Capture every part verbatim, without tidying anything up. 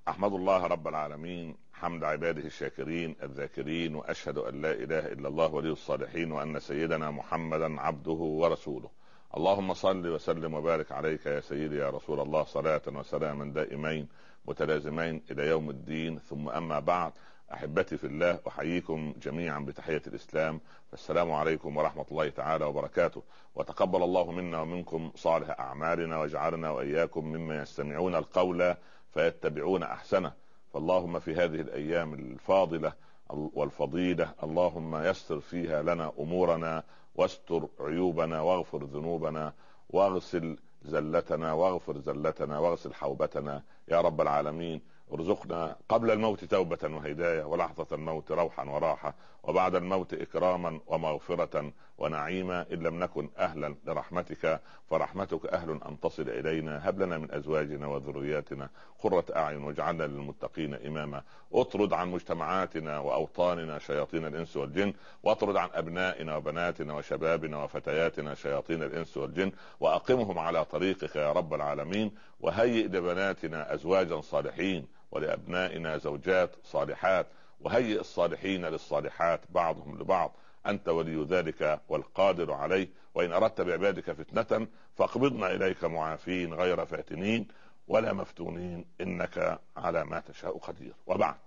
أحمد الله رب العالمين حمد عباده الشاكرين الذاكرين، وأشهد أن لا إله إلا الله ولي الصالحين، وأن سيدنا محمدا عبده ورسوله. اللهم صل وسلم وبارك عليك يا سيدي يا رسول الله، صلاة وسلاما دائمين متلازمين إلى يوم الدين. ثم أما بعد، أحبتي في الله، أحييكم جميعا بتحية الإسلام، فالسلام عليكم ورحمة الله تعالى وبركاته. وتقبل الله منا ومنكم صالح أعمالنا، واجعلنا وإياكم مما يستمعون القول فيتبعون أحسنه. فاللهم في هذه الأيام الفاضلة والفضيلة اللهم يسر فيها لنا أمورنا، واستر عيوبنا، واغفر ذنوبنا، واغسل زلتنا، واغفر زلتنا، واغسل حوبتنا يا رب العالمين. ارزقنا قبل الموت توبة وهداية، ولحظة الموت روحا وراحة، وبعد الموت إكراما ومغفرة ونعيما، إن لم نكن أهلا لرحمتك فرحمتك أهل أن تصل إلينا. هب لنا من أزواجنا وذرياتنا قرة أعين، واجعلنا للمتقين إماما. اطرد عن مجتمعاتنا وأوطاننا شياطين الإنس والجن، واطرد عن أبنائنا وبناتنا وشبابنا وفتياتنا شياطين الإنس والجن، وأقمهم على طريقك يا رب العالمين. وهيئ لبناتنا أزواجا صالحين، ولأبنائنا زوجات صالحات، وهيئ الصالحين للصالحات بعضهم لبعض. أنت ولي ذلك والقادر عليه. وإن أردت بعبادك فتنة فاقبضنا إليك معافين غير فاتنين ولا مفتونين، إنك على ما تشاء قدير. وبعد،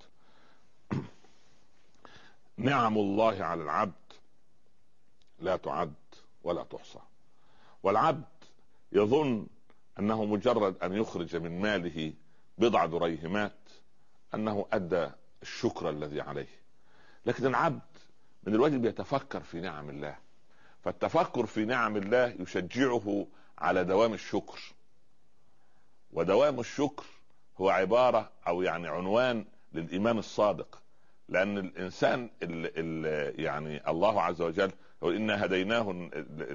نعم الله على العبد لا تعد ولا تحصى، والعبد يظن أنه مجرد أن يخرج من ماله بضع دريهمات أنه أدى الشكر الذي عليه. لكن العبد من الواجب يتفكر في نعم الله، فالتفكر في نعم الله يشجعه على دوام الشكر. ودوام الشكر هو عبارة أو يعني عنوان للإيمان الصادق، لأن الإنسان ال ال يعني الله عز وجل يقول إنا هديناه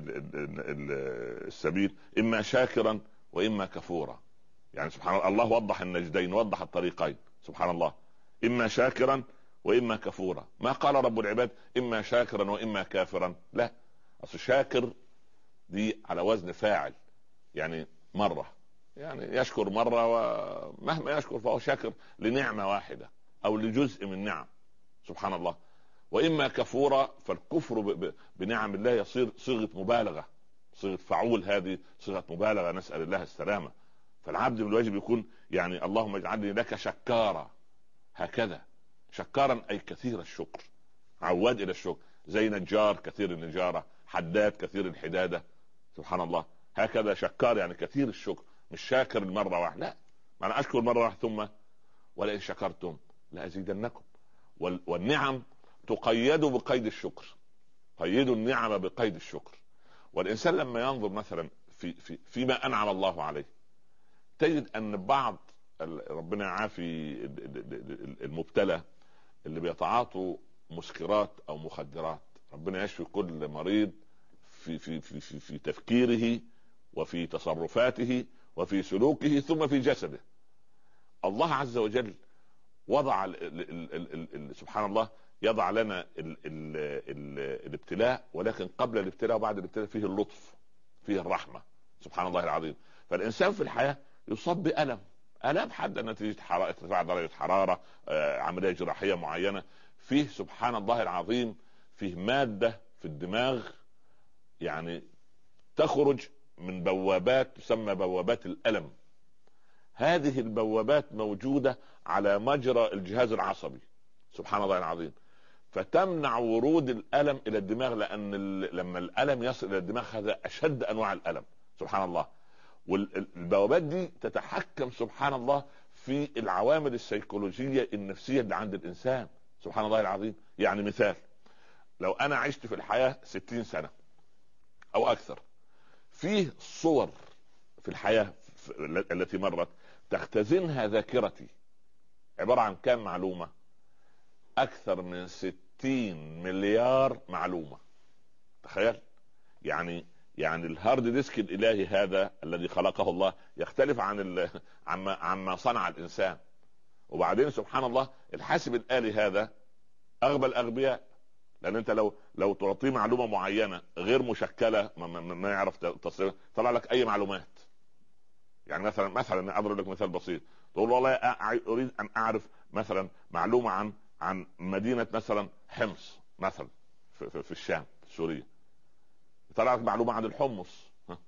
السبيل إما شاكرا وإما كفورا. يعني سبحان الله، الله وضح النجدين، وضح الطريقين، سبحان الله، إما شاكرا وإما كفورا. ما قال رب العباد إما شاكرا وإما كافرا، لا. أصل شاكر دي على وزن فاعل، يعني مرة، يعني يشكر مرة، ومهما يشكر فهو شاكر لنعمة واحدة أو لجزء من نعم، سبحان الله. وإما كفورا، فالكفر بنعم الله يصير صيغة مبالغة، صيغة فعول، هذه صيغة مبالغة، نسأل الله السلامة. فالعبد من الواجب يكون يعني اللهم اجعلني لك شكارا، هكذا شكارا أي كثير الشكر، عواد إلى الشكر، زي نجار كثير النجارة، حداد كثير الحدادة، سبحان الله. هكذا شكار يعني كثير الشكر، مش شاكر المرة واحدة، لا، ما أنا أشكر مرة واحدة ثم ولئن شكرتم لأزيدنكم. والنعم تقيد بقيد الشكر، قيدوا النعم بقيد الشكر. والإنسان لما ينظر مثلا في في فيما أنعم الله عليه، تجد أن بعض ربنا يعافي المبتلى اللي بيتعاطوا مسكرات أو مخدرات، ربنا يشفي كل مريض في في في في, في تفكيره وفي تصرفاته وفي سلوكه ثم في جسده. الله عز وجل وضع ال ال ال ال سبحان الله يضع لنا ال ال ال الابتلاء، ولكن قبل الابتلاء وبعد الابتلاء فيه اللطف، فيه الرحمة، سبحان الله العظيم. فالإنسان في الحياة يصاب بألم، ألم حد نتيجة ارتفاع درجة حرارة، آه، عملية جراحية معينة، فيه سبحان الله العظيم فيه مادة في الدماغ يعني تخرج من بوابات تسمى بوابات الألم. هذه البوابات موجودة على مجرى الجهاز العصبي، سبحان الله العظيم، فتمنع ورود الألم إلى الدماغ، لأن لما الألم يصل إلى الدماغ هذا أشد أنواع الألم، سبحان الله. والبوابات دي تتحكم سبحان الله في العوامل السيكولوجية النفسية اللي عند الإنسان، سبحان الله العظيم. يعني مثال، لو أنا عشت في الحياة ستين سنة أو أكثر، فيه صور في الحياة التي مرت تختزنها ذاكرتي، عبارة عن كم معلومة؟ أكثر من ستين مليار معلومة. تخيل، يعني يعني الهارد ديسك الإلهي هذا الذي خلقه الله يختلف عن ال... عما عما صنع الإنسان. وبعدين سبحان الله الحاسب الآلي هذا أغبى الأغبياء، لأن أنت لو لو تعطيه معلومة معينة غير مشكلة ما, ما, ما يعرف تصريفها، طلع لك أي معلومات. يعني مثلا مثلا اضرب لك مثال بسيط، تقول والله اريد ان اعرف مثلا معلومه عن عن مدينه مثلا حمص مثلا في, في, في الشام في سوريا، طلع لك معلومه عن الحمص.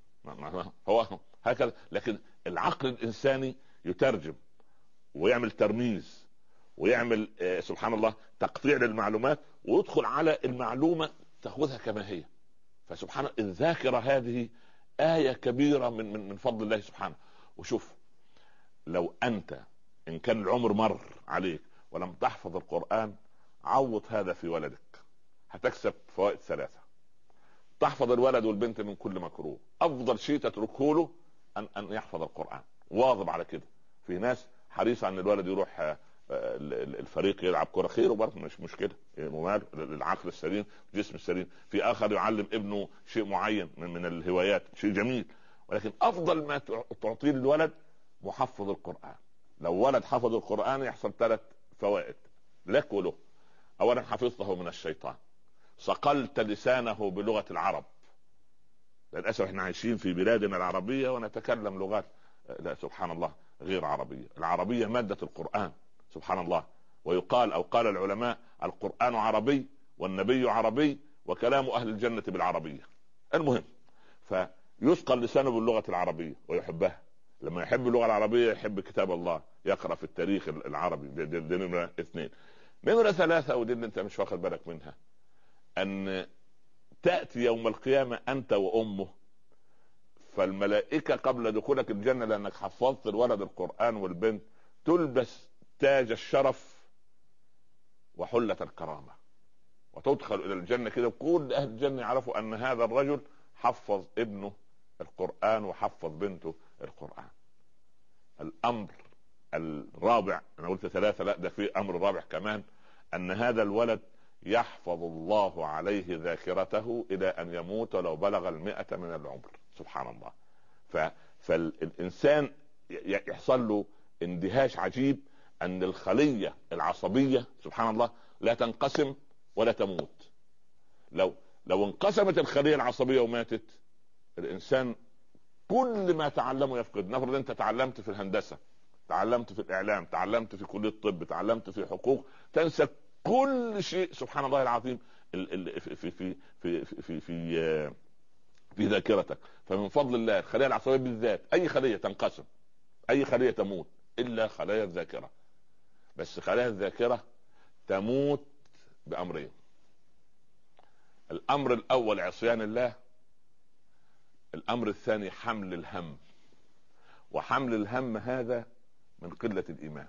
هو هكذا. لكن العقل الانساني يترجم ويعمل ترميز ويعمل آه سبحان الله تقطيع للمعلومات، ويدخل على المعلومه تاخذها كما هي. فسبحان الذاكره هذه آية كبيرة من من من فضل الله سبحانه. وشوف، لو أنت إن كان العمر مر عليك ولم تحفظ القرآن، عوض هذا في ولدك، هتكسب فوائد ثلاثة. تحفظ الولد والبنت من كل مكروه، أفضل شيء تتركه له أن أن يحفظ القرآن، واظب على كده. في ناس حريصة أن الولد يروح الفريق يلعب كرة، خير وبرضه مش مشكلة، العقل السليم الجسم السليم. في آخر يعلم ابنه شيء معين من, من الهوايات، شيء جميل. ولكن أفضل ما تعطيه للولد محفظ القرآن. لو ولد حفظ القرآن يحصل ثلاث فوائد لك وله. أولا حفظته من الشيطان، صقلت لسانه بلغة العرب. للأسف احنا عايشين في بلادنا العربية ونتكلم لغات لا سبحان الله غير عربية. العربية مادة القرآن سبحان الله. ويقال أو قال العلماء القرآن عربي والنبي عربي وكلام أهل الجنة بالعربية. المهم، فيثقل لسانه باللغة العربية ويحبها. لما يحب اللغة العربية يحب كتاب الله، يقرأ في التاريخ العربي. دي, دي, دي نمرة اثنين. نمرة ثلاثة، ودي اللي انت مش واخد بالك منها، أن تأتي يوم القيامة أنت وأمه، فالملائكة قبل دخولك الجنة لأنك حفظت الولد القرآن والبنت تلبس تاج الشرف وحلة الكرامة، وتدخل إلى الجنة كده، وكل أهل الجنة يعرفوا أن هذا الرجل حفظ ابنه القرآن وحفظ بنته القرآن. الأمر الرابع، أنا قلت ثلاثة، لا ده في أمر رابع كمان، أن هذا الولد يحفظ الله عليه ذاكرته إلى أن يموت لو بلغ المئة من العمر. سبحان الله. ف... فالإنسان يحصل له اندهاش عجيب أن الخلية العصبية سبحان الله لا تنقسم ولا تموت. لو لو انقسمت الخلية العصبية وماتت، الإنسان كل ما تعلمه يفقد. نفرض أنت تعلمت في الهندسة، تعلمت في الإعلام، تعلمت في كلية الطب، تعلمت في حقوق، تنسى كل شيء سبحان الله العظيم في في في في في في, في, في ذاكرتك. فمن فضل الله الخلية العصبية بالذات، أي خلية تنقسم، أي خلية تموت إلا خلايا الذاكرة. بس خلايا الذاكرة تموت بأمرين. الأمر الأول عصيان الله، الأمر الثاني حمل الهم. وحمل الهم هذا من قلة الإيمان،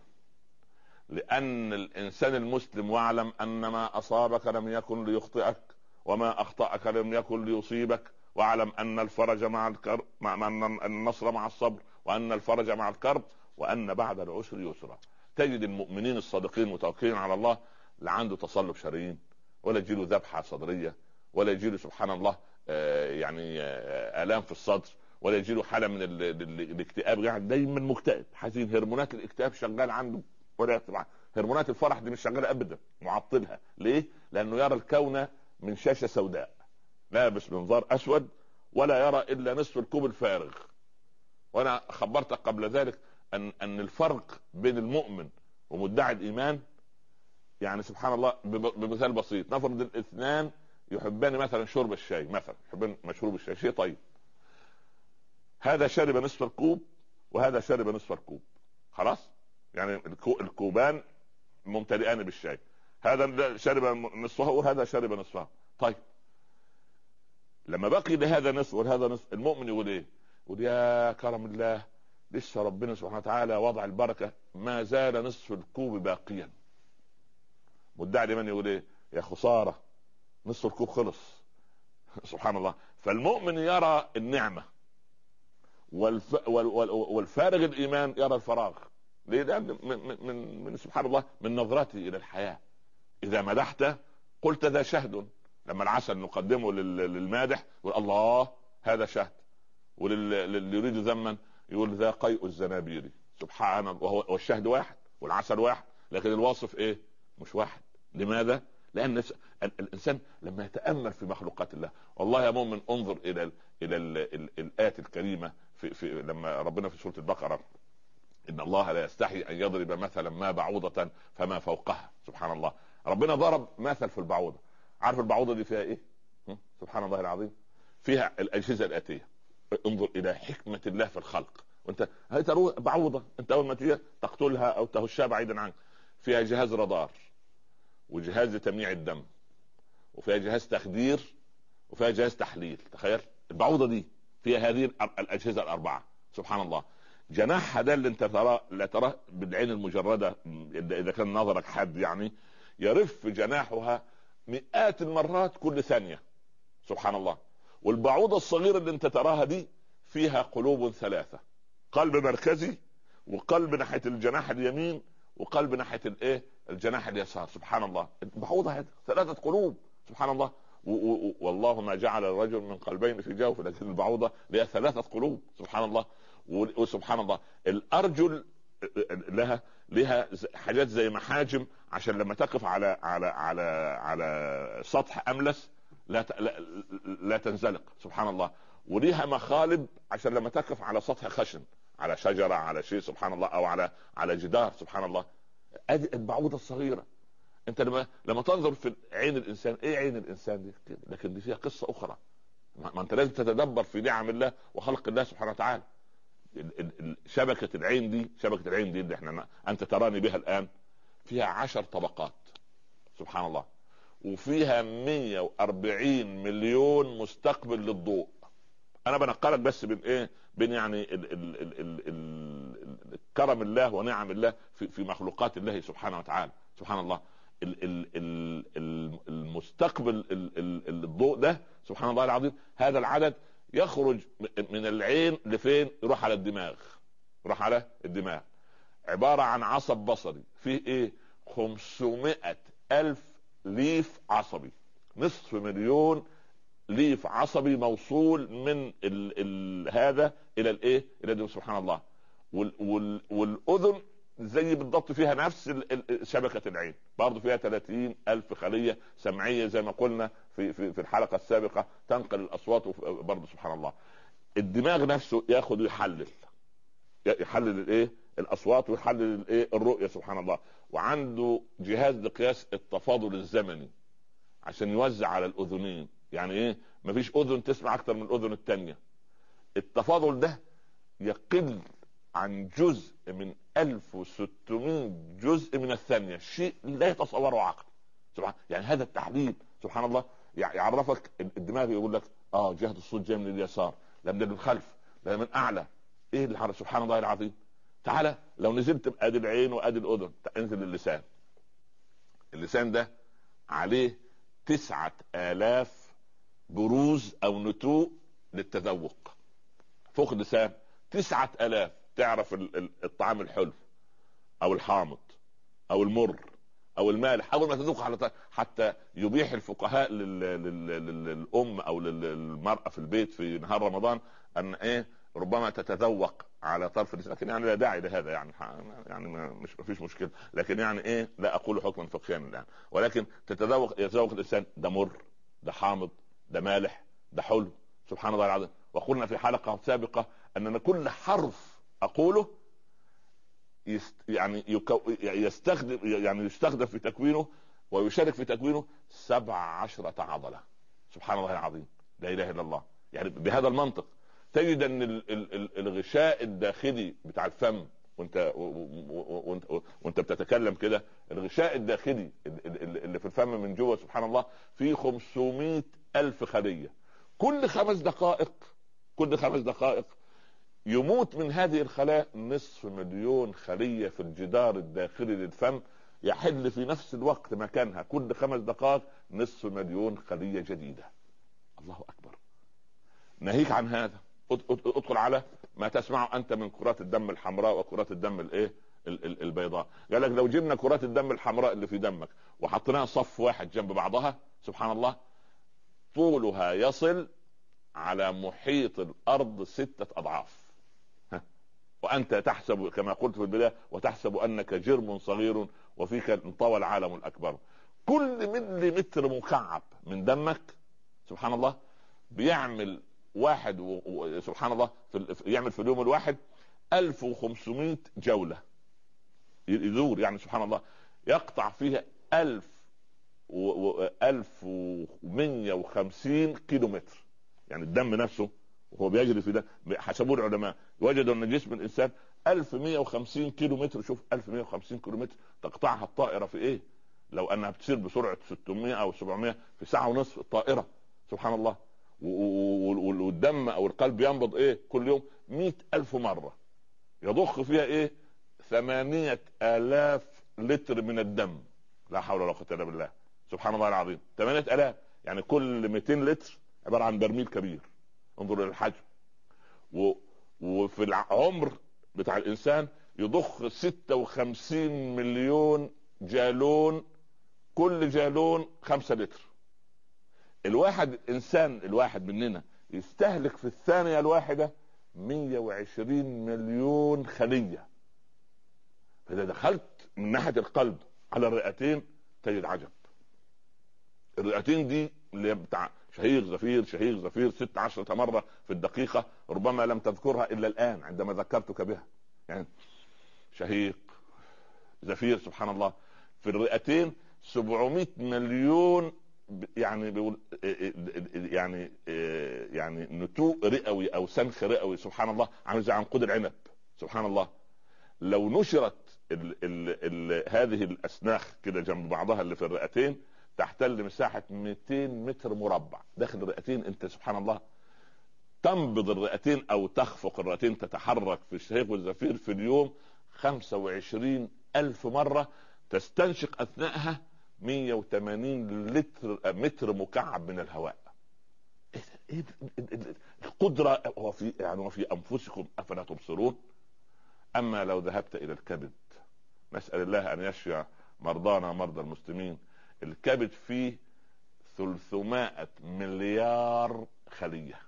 لأن الإنسان المسلم واعلم أن ما أصابك لم يكن ليخطئك وما أخطأك لم يكن ليصيبك، واعلم أن الفرج مع الكرب، مع أن النصر مع الصبر، وأن الفرج مع الكرب، وأن بعد العسر يسرا. تجد المؤمنين الصادقين المتوكلين على الله لا عنده تصلب شرايين، ولا يجيله ذبحة صدرية، ولا يجيله سبحان الله آه يعني آه آلام في الصدر، ولا يجيله حالة من الاكتئاب، يعني دايما مكتئب حزين، هرمونات الاكتئاب شغال عنده، ولا طبعا هرمونات الفرح دي مش شغاله ابدا، معطلها. ليه؟ لانه يرى الكون من شاشه سوداء، لابس منظار اسود ولا يرى الا نصف الكوب الفارغ. وانا خبرتك قبل ذلك ان ان الفرق بين المؤمن ومدعي الايمان، يعني سبحان الله بمثال بسيط، نفرض الاثنان يحبان مثلا شرب الشاي، مثلا يحبان مشروب الشاي، شيء طيب، هذا شرب نصف الكوب وهذا شرب نصف الكوب، خلاص يعني الكوبان ممتلئان بالشاي، هذا شرب نصفه وهذا شرب نصفه. طيب لما بقي لهذا نصف وهذا نصف، المؤمن يقول ايه؟ يقول يا كرم الله، لسه ربنا سبحانه وتعالى وضع البركة، ما زال نصف الكوب باقيا. مدعي الايمان يقول ايه؟ يا خسارة نصف الكوب خلص. سبحان الله. فالمؤمن يرى النعمة، والف... والفارغ الايمان يرى الفراغ. ليه؟ ده من, من, من, من سبحان الله من نظرتي الى الحياة. اذا مدحت قلت ذا شهد، لما العسل نقدمه للمادح يقول الله هذا شهد، وللي يريد ذما يقول ذا قيء الزنابيري. سبحان الله. وهو والشهد واحد والعسل واحد، لكن الواصف ايه؟ مش واحد. لماذا؟ لان الانسان لما يتامل في مخلوقات الله، والله يا مؤمن انظر الى الى الايات الكريمه في, في لما ربنا في سوره البقره ان الله لا يستحي ان يضرب مثلا ما بعوضه فما فوقها. سبحان الله، ربنا ضرب مثل في البعوضه. عارف البعوضه دي فيها ايه؟ سبحان الله العظيم، فيها الاجهزه الاتيه. انظر الى حكمه الله في الخلق. وانت هي تروح بعوضه، انت اول ما تيجي تقتلها او تهشها بعيدا عنك، فيها جهاز رادار، وجهاز لتمييع الدم، وفيها جهاز تخدير، وفيها جهاز تحليل. تخيل البعوضه دي فيها هذه الاجهزه الاربعه. سبحان الله. جناحها ده اللي انت تراه، لا تراه بالعين المجرده اذا كان نظرك حد، يعني يرف جناحها مئات المرات كل ثانيه. سبحان الله. والبعوضه الصغيره اللي انت تراها دي فيها قلوب ثلاثه، قلب مركزي، وقلب ناحيه الجناح اليمين، وقلب ناحيه الايه الجناح اليسار. سبحان الله. البعوضه هذه ثلاثه قلوب. سبحان الله. والله ما جعل الرجل من قلبين في جوفه، لكن البعوضه لها ثلاثه قلوب. سبحان الله. وسبحان الله الارجل لها لها حاجات زي محاجم، عشان لما تقف على على على على سطح املس لا لا, لا تنزلق. سبحان الله. وليها مخالب عشان لما تقف على سطح خشن، على شجره، على شيء، سبحان الله، او على على جدار. سبحان الله. ادي البعوضه الصغيره. انت لما لما تنظر في عين الانسان، ايه عين الانسان دي كده، لكن دي فيها قصه اخرى. ما انت لازم تتدبر في نعم الله وخلق الله سبحانه وتعالى. شبكه العين دي شبكه العين دي اللي احنا انت تراني بها الان، فيها عشر طبقات. سبحان الله. وفيها مية واربعين مليون مستقبل للضوء. انا بنقلك بس بين ايه بين يعني ال ال ال ال ال كرم الله ونعم الله في, في مخلوقات الله سبحانه وتعالى. سبحان الله. ال ال ال المستقبل الضوء ده، سبحان الله العظيم، هذا العدد يخرج من العين لفين؟ يروح على الدماغ. يروح على الدماغ. عبارة عن عصب بصري فيه ايه؟ خمسمائة الف ليف عصبي، نصف مليون ليف عصبي موصول من ال ال هذا الى الايه الى الدم. سبحان الله. وال وال والاذن زي بالضبط فيها نفس شبكة العين، برضو فيها ثلاثين الف خلية سمعية زي ما قلنا في, في, في الحلقة السابقة، تنقل الاصوات برضو. سبحان الله. الدماغ نفسه ياخذ يحلل يحلل الايه الاصوات، ويحلل الايه الرؤية. سبحان الله. وعنده جهاز لقياس التفاضل الزمني عشان يوزع على الاذنين. يعني ايه؟ مفيش اذن تسمع اكتر من الاذن التانية. التفاضل ده يقل عن جزء من ألف وستمائة جزء من الثانية، شيء لا يتصوره عقل. سبحان يعني هذا التحليل. سبحان الله. يعرفك الدماغ، يقول لك اه جهة الصوت جاي من اليسار، لا من الخلف، لا من اعلى. ايه اللي حرك؟ سبحان الله العظيم. تعالى لو نزلت بادي العين وادي الاذن، انزل اللسان. اللسان ده عليه تسعة آلاف بروز او نتوء للتذوق. فوق اللسان تسعة آلاف تعرف الطعام الحلو او الحامض او المر او المالح. اول ما تذوق على حتى يبيح الفقهاء للام او للمرأة في البيت في نهار رمضان ان ايه ربما تتذوق على طرف اللسان، لكن يعني لا داعي لهذا، يعني يعني مش مفيش مشكله، لكن يعني ايه لا اقول حكما فقهيا الان، ولكن تتذوق يتذوق الانسان ده مر، ده حامض، ده مالح، ده حلو. سبحان الله العظيم. وقلنا في حلقه سابقه اننا كل حرف اقوله يست يعني يكو يستخدم يعني يستخدم في تكوينه ويشارك في تكوينه سبع عشرة عضله. سبحان الله العظيم. لا اله الا الله. يعني بهذا المنطق تجد ان الغشاء الداخلي بتاع الفم وانت وانت وانت بتتكلم كده، الغشاء الداخلي اللي في الفم من جوه، سبحان الله، فيه خمسمائة الف خليه. كل خمس دقائق كل خمس دقائق يموت من هذه الخلايا نصف مليون خليه في الجدار الداخلي للفم، يحل في نفس الوقت مكانها كل خمس دقائق نصف مليون خليه جديده. الله اكبر. ناهيك عن هذا، ادخل على ما تسمعه انت من كرات الدم الحمراء وكرات الدم الايه البيضاء. قال لك لو جبنا كرات الدم الحمراء اللي في دمك وحطيناها صف واحد جنب بعضها، سبحان الله، طولها يصل على محيط الارض ستة اضعاف. وانت تحسب كما قلت في البداية، وتحسب انك جرم صغير وفيك انطوى العالم الاكبر. كل ملي متر مكعب من دمك، سبحان الله، بيعمل واحد و... و... سبحان الله في ال... يعمل في اليوم الواحد ألف وخمسمائة جولة يدور، يعني سبحان الله يقطع فيها ألف و... و... ألف ومئة وخمسين كيلو متر. يعني الدم نفسه وهو بيجري في ده حسبوا العلماء وجدوا ان جسم الانسان ألف ومئة وخمسين كيلو متر. شوف ألف ومئة وخمسين كيلو متر تقطعها الطائرة في ايه؟ لو انها بتسير بسرعة ستمائة او سبعمائة في ساعة ونصف الطائرة. سبحان الله. والدم او القلب ينبض ايه كل يوم؟ مئة ألف مرة. يضخ فيها ايه؟ ثمانية آلاف لتر من الدم. لا حول ولا قوة الا بالله. سبحان الله العظيم. ثمانية آلاف يعني كل مئتين لتر عبارة عن برميل كبير. انظر الى الحجم. و... وفي العمر بتاع الانسان يضخ ستة وخمسين مليون جالون، كل جالون خمسة لتر. الواحد انسان الواحد مننا يستهلك في الثانية الواحدة مئة وعشرين مليون خلية. فاذا دخلت من ناحية القلب على الرئتين تجد عجب. الرئتين دي اللي بتاع شهيق زفير شهيق زفير ست عشرة مرة في الدقيقة، ربما لم تذكرها الا الان عندما ذكرتك بها. يعني شهيق زفير سبحان الله. في الرئتين سبعمائة مليون يعني بيقول يعني يعني نتوء رئوي او سنخ رئوي سبحان الله، عامل زي عنقود العنب. سبحان الله. لو نشرت ال ال ال هذه الاسناخ كده جنب بعضها اللي في الرئتين تحتل مساحة مئتين متر مربع داخل الرئتين. انت سبحان الله تنبض الرئتين او تخفق الرئتين تتحرك في الشهيق والزفير في اليوم خمسة وعشرين ألف مرة، تستنشق اثناءها مئة وثمانين لتر متر مكعب من الهواء. ايه القدرة وفي يعني وفي انفسكم افلا تبصرون. اما لو ذهبت الى الكبد، نسأل الله ان يشفي مرضانا مرضى المسلمين. الكبد فيه ثلاثمائة مليار خلية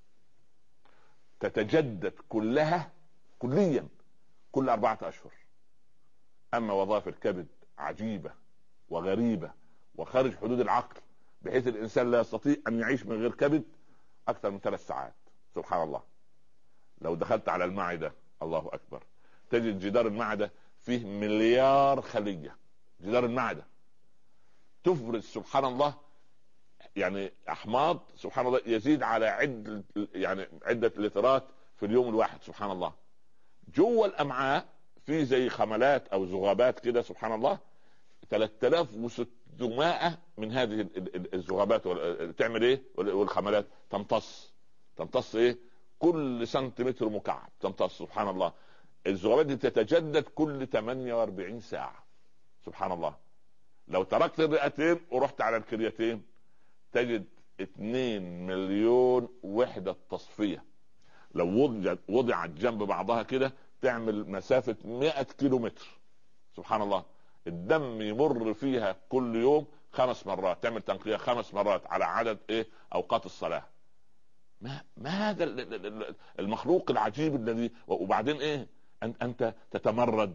تتجدد كلها كليا كل أربعة أشهر. أما وظائف الكبد عجيبة وغريبة وخارج حدود العقل، بحيث الإنسان لا يستطيع أن يعيش من غير كبد أكثر من ثلاث ساعات. سبحان الله. لو دخلت على المعدة الله أكبر تجد جدار المعدة فيه مليار خلية. جدار المعدة تفرز سبحان الله يعني احماض سبحان الله يزيد على عدة يعني عدة لترات في اليوم الواحد. سبحان الله. جوه الامعاء في زي خملات او ذغابات كده سبحان الله ثلاثة آلاف وستمائة من هذه الذغابات تعمل ايه؟ والخملات تمتص تمتص ايه؟ كل سنتيمتر مكعب تمتص. سبحان الله. الذغابات دي تتجدد كل ثمانية وأربعين ساعة. سبحان الله. لو تركت الرئتين ورحت على الكليتين تجد اثنين مليون وحدة تصفية. لو وضعت وضعت جنب بعضها كده تعمل مسافة مئة كيلو متر. سبحان الله. الدم يمر فيها كل يوم خمس مرات، تعمل تنقية خمس مرات على عدد ايه اوقات الصلاة. ما ما هذا المخلوق العجيب الذي. وبعدين ايه؟ انت تتمرد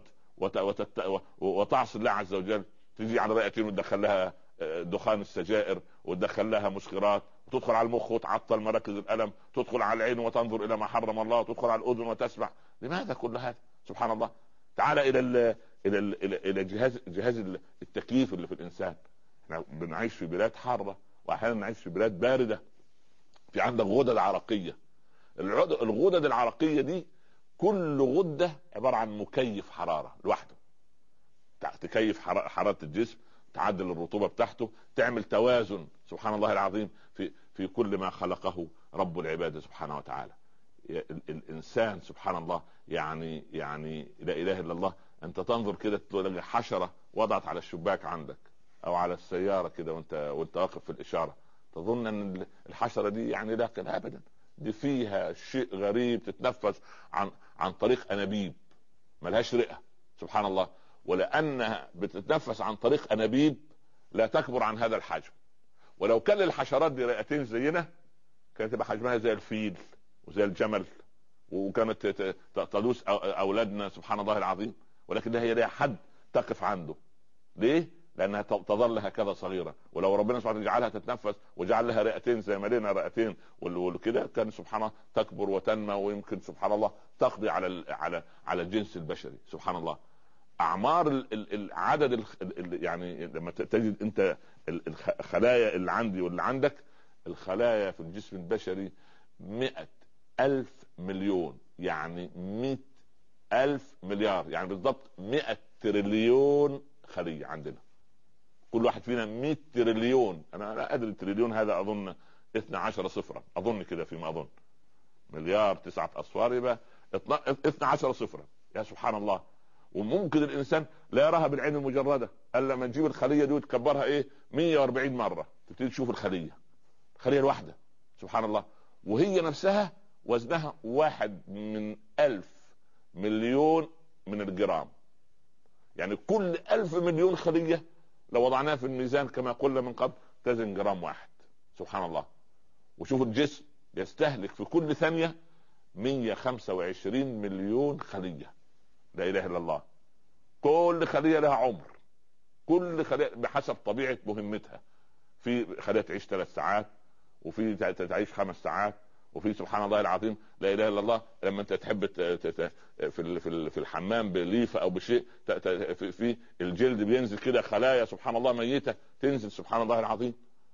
وتعصي الله عز وجل، تجي على رئتين وتدخل لها دخان السجائر وتدخل لها مسكرات وتدخل على المخ وتعطل مراكز الألم، تدخل على العين وتنظر إلى ما حرم الله، تدخل على الأذن وتسمع. لماذا كل هذا؟ سبحان الله. تعال إلى ال إلى ال إلى إلى جهاز جهاز التكييف اللي في الإنسان. احنا بنعيش في بلاد حارة وأحيانا نعيش في بلاد باردة. في عندك غدد عرقية. الغدد العرقية دي كل غدة عبارة عن مكيف حرارة لوحده، تكيف حرارة الجسم، تعدل الرطوبة بتاعته، تعمل توازن سبحان الله العظيم في في كل ما خلقه رب العباد سبحانه وتعالى. الإنسان سبحان الله يعني يعني لا إله إلا الله. أنت تنظر كده تلاقي حشرة وضعت على الشباك عندك أو على السيارة كده وأنت وأنت واقف في الإشارة، تظن أن الحشرة دي يعني لا كده أبدا. دي فيها شيء غريب تتنفس عن عن طريق أنابيب ملهاش رئة. سبحان الله. ولأنها بتتنفس عن طريق أنابيب لا تكبر عن هذا الحجم. ولو كان للحشرات دي رئتين زينا كانت تبقى حجمها زي الفيل وزي الجمل وكانت تدوس أولادنا سبحان الله العظيم. ولكن هي لها حد تقف عنده. ليه؟ لانها تظل هكذا صغيره. ولو ربنا سبحانه جعلها تتنفس وجعل لها رئتين زي ما لنا رئتين وكده، كان سبحانه تكبر وتنمى، ويمكن سبحان الله تقضي على على على الجنس البشري. سبحان الله. اعمار العدد يعني لما تجد انت الخلايا اللي عندي واللي عندك، الخلايا في الجسم البشري مئة ألف مليون، يعني مئة ألف مليار، يعني بالضبط مئة تريليون خلية عندنا. كل واحد فينا مئة تريليون. انا لا ادري التريليون هذا اظن اثنى عشر صفرا، اظن كده فيما اظن. مليار تسعة اصفار يبقى اثنى عشر صفرا. يا سبحان الله. وممكن الانسان لا يراها بالعين المجرده الا لما نجيب الخليه دي وتكبرها ايه مئة وأربعين مره، تبتدي تشوف الخليه الخليه الواحده. سبحان الله. وهي نفسها وزنها واحد من ألف مليون من الجرام. يعني كل ألف مليون خليه لو وضعناها في الميزان كما قلنا من قبل تزن جرام واحد. سبحان الله. وشوف الجسم يستهلك في كل ثانيه مئة وخمسة وعشرين مليون خليه. لا اله الا الله. كل خليه لها عمر، كل خليه بحسب طبيعه مهمتها. في خليه تعيش ثلاث ساعات، وفي تعيش خمس ساعات، وفي سبحان الله العظيم لا اله الا الله لما انت تحب في في الحمام بليفه او بشيء في الجلد بينزل كده خلايا سبحان الله ميته تنزل. سبحان الله العظيم.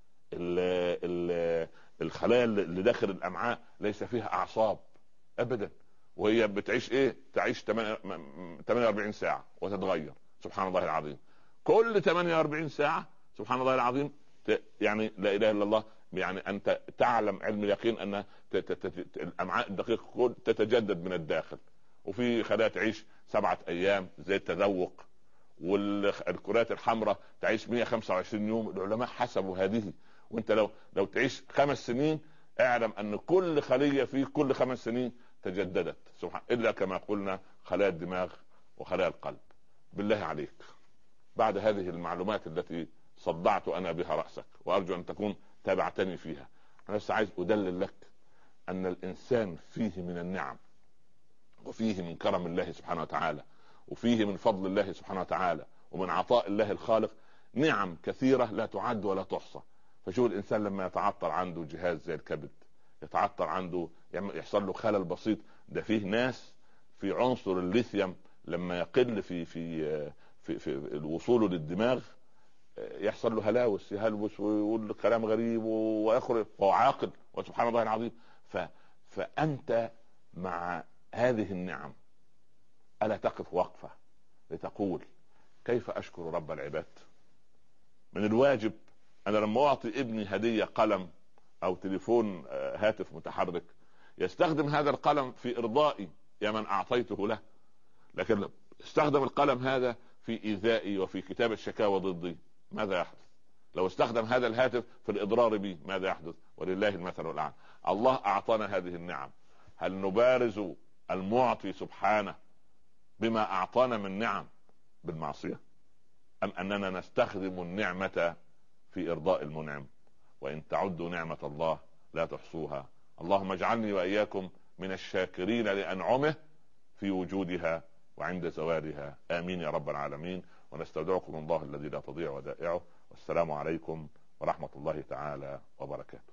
الخلايا اللي داخل الامعاء ليس فيها اعصاب ابدا، وهي بتعيش ايه تعيش ثمانية وأربعين ساعه وتتغير. سبحان الله العظيم. كل ثمانية وأربعين ساعه سبحان الله العظيم يعني لا اله الا الله. يعني انت تعلم علم اليقين ان الامعاء الدقيقه تتجدد من الداخل. وفي خلايا تعيش سبعه ايام زي التذوق، والكرات الحمراء تعيش مئة وخمسة وعشرين يوم. العلماء حسبوا هذه. وانت لو لو تعيش خمس سنين اعلم ان كل خليه في كل خمس سنين تجددت. سبحان الا كما قلنا خلايا الدماغ وخلايا القلب. بالله عليك بعد هذه المعلومات التي صدعت انا بها راسك، وارجو ان تكون تابعتني فيها، انا بس عايز ادلل لك ان الانسان فيه من النعم، وفيه من كرم الله سبحانه وتعالى، وفيه من فضل الله سبحانه وتعالى، ومن عطاء الله الخالق نعم كثيرة لا تعد ولا تحصى. فشوف الانسان لما يتعطل عنده جهاز زي الكبد، يتعطل عنده يحصل له خلل بسيط، ده فيه ناس في عنصر الليثيوم لما يقل في في في, في وصوله للدماغ يحصل له هلاوس، يهلوس ويقول كلام غريب ويخرج وهو عاقل. وسبحان الله العظيم. ف فأنت مع هذه النعم ألا تقف وقفة لتقول كيف أشكر رب العباد؟ من الواجب أنا لما أعطي ابني هدية قلم أو تليفون هاتف متحرك يستخدم هذا القلم في إرضائي يا من أعطيته له، لكن استخدم القلم هذا في إيذائي وفي كتابة الشكاوى ضدي، ماذا يحدث؟ لو استخدم هذا الهاتف في الإضرار بي ماذا يحدث؟ ولله المثل الأعلى. الله أعطانا هذه النعم، هل نبارز المعطي سبحانه بما أعطانا من نعم بالمعصية، أم أننا نستخدم النعمة في إرضاء المنعم؟ وإن تعدوا نعمة الله لا تحصوها. اللهم اجعلني وإياكم من الشاكرين لأنعمه في وجودها وعند زوالها، آمين يا رب العالمين. ونستودعكم الله الذي لا تضيع ودائعه، والسلام عليكم ورحمة الله تعالى وبركاته.